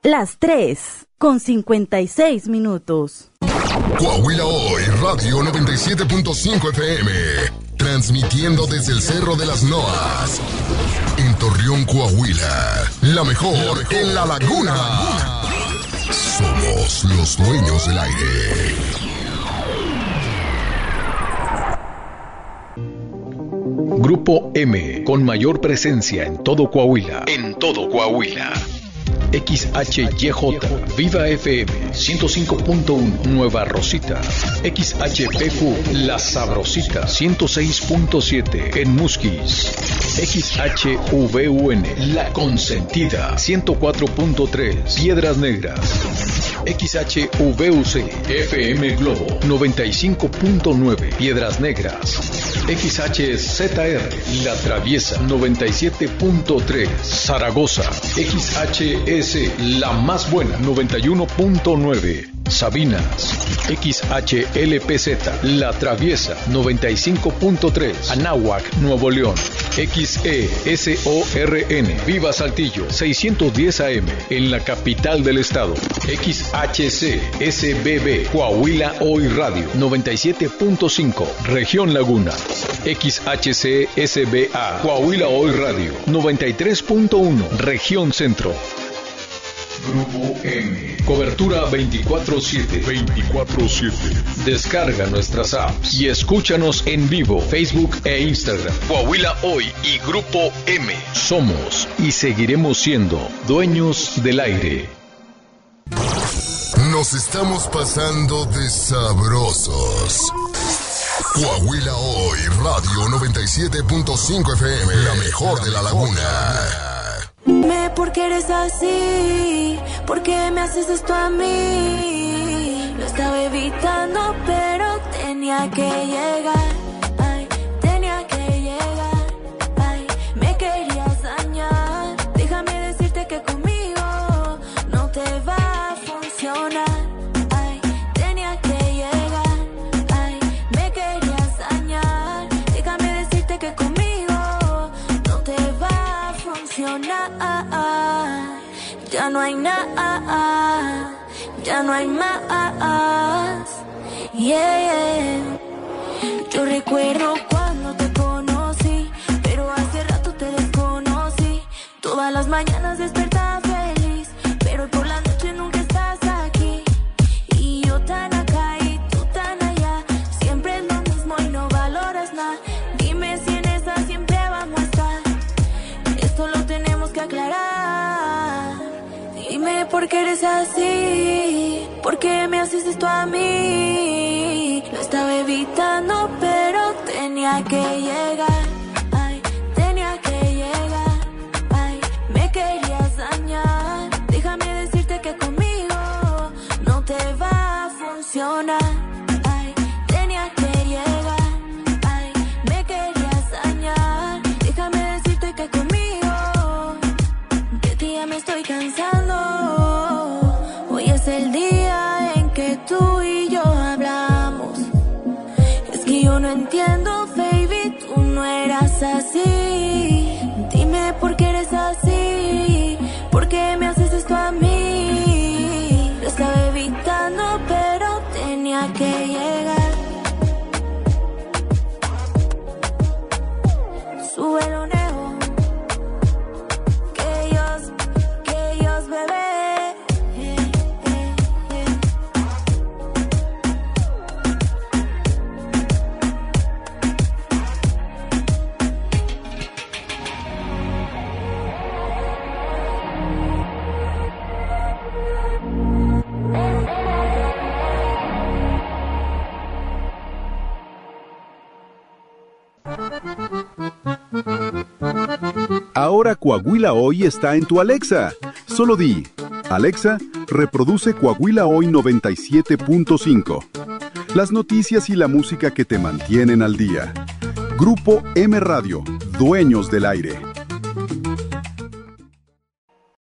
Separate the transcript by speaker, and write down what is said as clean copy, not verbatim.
Speaker 1: Las 3:56.
Speaker 2: Coahuila Hoy, Radio 97.5 FM. Transmitiendo desde el Cerro de las Noas. En Torreón, Coahuila. La mejor en La Laguna. Somos los dueños del aire.
Speaker 3: Grupo M, con mayor presencia en todo Coahuila. XHYJ, Viva FM, 105.1, Nueva Rosita. XHPQ, La Sabrosita, 106.7, en Musquis. XHVUN, La Consentida, 104.3, Piedras Negras. XHVUC, FM Globo, 95.9, Piedras Negras. XHZR, La Traviesa, 97.3, Zaragoza. XHS, La Más Buena, 91.9, Sabinas. XHLPZ, La Traviesa, 95.3, Anáhuac, Nuevo León. XESORN, Viva Saltillo, 610 AM, en la capital del estado. XHCSBB, Coahuila Hoy Radio, 97.5, Región Laguna. XHCSBA, Coahuila Hoy Radio, 93.1, Región Centro. Grupo M. Cobertura 24/7. Descarga nuestras apps y escúchanos en vivo, Facebook e Instagram. Coahuila Hoy y Grupo M. Somos y seguiremos siendo dueños del aire.
Speaker 2: Nos estamos pasando de sabrosos. Coahuila Hoy, Radio 97.5 FM, la mejor de La Laguna.
Speaker 4: Dime por qué eres así, por qué me haces esto a mí. Lo estaba evitando, pero tenía que llegar. Ay, tenía que llegar. Ay, me querías dañar. Déjame decirte que conmigo no te va a funcionar. Ay, tenía que llegar. Ay, me querías dañar. Déjame decirte que conmigo no te va a funcionar. Ya no hay nada, ya no hay más. Yeah. Yo recuerdo cuando te conocí, pero hace rato te desconocí. Todas las mañanas despertaba feliz, pero por la noche nunca estás aquí. Y yo tan acá y tú tan allá, siempre es lo mismo y no valoras nada. Dime si en esa siempre vamos a estar. Esto lo tenemos que aclarar. Dime por qué eres así, por qué me haces esto a mí. Lo estaba evitando, pero tenía que llegar. Ay, tenía que llegar. Ay, me querías dañar. Déjame decirte que conmigo no te va a funcionar. Ay, tenía que llegar. Ay, me querías dañar. Déjame decirte que conmigo de ti ya me estoy cansando. Hoy es el día en que tú y yo hablamos. Es que yo no entiendo, baby, tú no eras así. Dime por qué eres así, por qué me haces esto a mí. Lo estaba evitando, pero tenía que llegar. Súbelo, Neo. Que ellos, bebé.
Speaker 5: Ahora Coahuila Hoy está en tu Alexa. Solo di, Alexa, reproduce Coahuila Hoy 97.5. Las noticias y la música que te mantienen al día. Grupo M Radio, dueños del aire.